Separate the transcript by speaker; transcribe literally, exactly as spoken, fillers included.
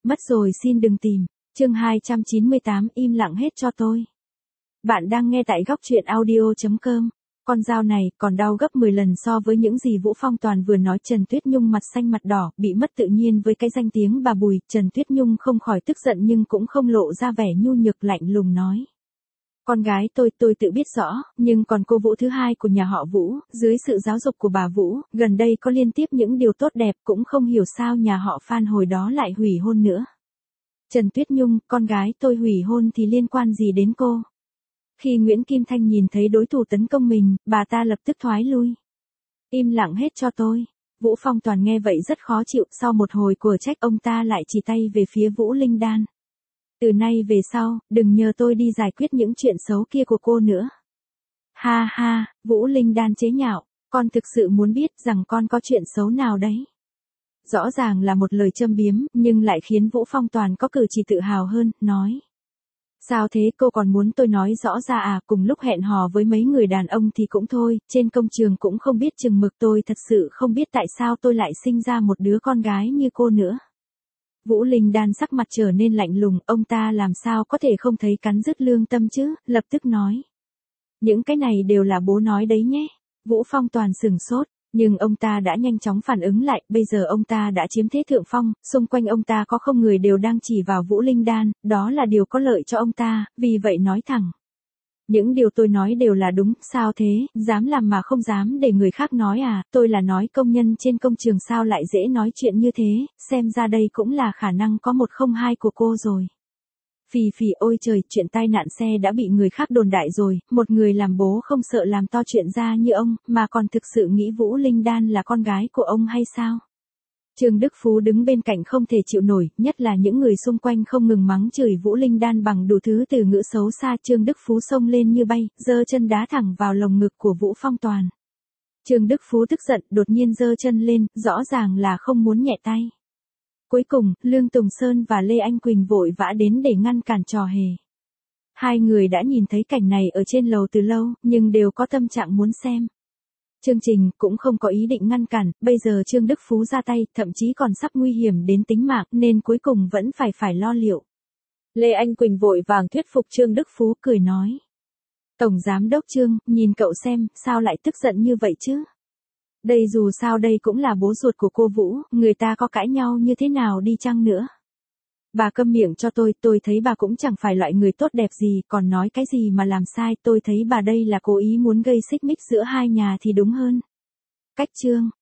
Speaker 1: Mất rồi xin đừng tìm. Chương hai trăm chín mươi tám im lặng hết cho tôi. Bạn đang nghe tại góc truyện audio chấm com. Con dao này còn đau gấp mười lần so với những gì Vũ Phong Toàn vừa nói. Trần Tuyết Nhung mặt xanh mặt đỏ, bị mất tự nhiên với cái danh tiếng bà Bùi. Trần Tuyết Nhung không khỏi tức giận nhưng cũng không lộ ra vẻ nhu nhược, lạnh lùng nói. Con gái tôi, tôi tự biết rõ, nhưng còn cô Vũ thứ hai của nhà họ Vũ, dưới sự giáo dục của bà Vũ, gần đây có liên tiếp những điều tốt đẹp, cũng không hiểu sao nhà họ Phan hồi đó lại hủy hôn nữa. Trần Tuyết Nhung, con gái tôi hủy hôn thì liên quan gì đến cô? Khi Nguyễn Kim Thanh nhìn thấy đối thủ tấn công mình, bà ta lập tức thoái lui. Im lặng hết cho tôi. Vũ Phong Toàn nghe vậy rất khó chịu, sau một hồi của trách ông ta lại chỉ tay về phía Vũ Linh Đan. Từ nay về sau, đừng nhờ tôi đi giải quyết những chuyện xấu kia của cô nữa. Ha ha, Vũ Linh Đan chế nhạo, con thực sự muốn biết rằng con có chuyện xấu nào đấy. Rõ ràng là một lời châm biếm, nhưng lại khiến Vũ Phong Toàn có cử chỉ tự hào hơn, nói. Sao thế, cô còn muốn tôi nói rõ ra à? Cùng lúc hẹn hò với mấy người đàn ông thì cũng thôi, trên công trường cũng không biết chừng mực. Tôi thật sự không biết tại sao tôi lại sinh ra một đứa con gái như cô nữa. Vũ Linh Đan sắc mặt trở nên lạnh lùng, ông ta làm sao có thể không thấy cắn rứt lương tâm chứ, lập tức nói. Những cái này đều là bố nói đấy nhé. Vũ Phong Toàn sừng sốt, nhưng ông ta đã nhanh chóng phản ứng lại, bây giờ ông ta đã chiếm thế thượng phong, xung quanh ông ta có không người đều đang chỉ vào Vũ Linh Đan, đó là điều có lợi cho ông ta, vì vậy nói thẳng. Những điều tôi nói đều là đúng, sao thế, dám làm mà không dám để người khác nói à, tôi là nói công nhân trên công trường sao lại dễ nói chuyện như thế, xem ra đây cũng là khả năng có một không hai của cô rồi. Phì phì, ôi trời, chuyện tai nạn xe đã bị người khác đồn đại rồi, một người làm bố không sợ làm to chuyện ra như ông, mà còn thực sự nghĩ Vũ Linh Đan là con gái của ông hay sao? Trương Đức Phú đứng bên cạnh không thể chịu nổi, nhất là những người xung quanh không ngừng mắng chửi Vũ Linh Đan bằng đủ thứ từ ngữ xấu xa. Trương Đức Phú xông lên như bay, giơ chân đá thẳng vào lồng ngực của Vũ Phong Toàn. Trương Đức Phú tức giận, đột nhiên giơ chân lên, rõ ràng là không muốn nhẹ tay. Cuối cùng, Lương Tùng Sơn và Lê Anh Quỳnh vội vã đến để ngăn cản trò hề. Hai người đã nhìn thấy cảnh này ở trên lầu từ lâu, nhưng đều có tâm trạng muốn xem. Chương trình cũng không có ý định ngăn cản, bây giờ Trương Đức Phú ra tay, thậm chí còn sắp nguy hiểm đến tính mạng, nên cuối cùng vẫn phải phải lo liệu. Lê Anh Quỳnh vội vàng thuyết phục Trương Đức Phú, cười nói. Tổng Giám đốc Trương, nhìn cậu xem, sao lại tức giận như vậy chứ? Đây dù sao đây cũng là bố ruột của cô Vũ, người ta có cãi nhau như thế nào đi chăng nữa. Bà câm miệng cho tôi, tôi thấy bà cũng chẳng phải loại người tốt đẹp gì, còn nói cái gì mà làm sai, tôi thấy bà đây là cố ý muốn gây xích mích giữa hai nhà thì đúng hơn. Cách Trương,